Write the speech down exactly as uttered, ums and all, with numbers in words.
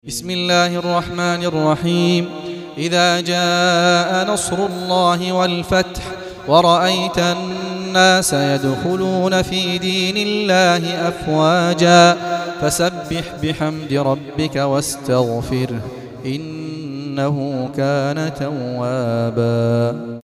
بسم الله الرحمن الرحيم. إذا جاء نصر الله والفتح ورأيت الناس يدخلون في دين الله أفواجا فسبح بحمد ربك واستغفره إنه كان توابا.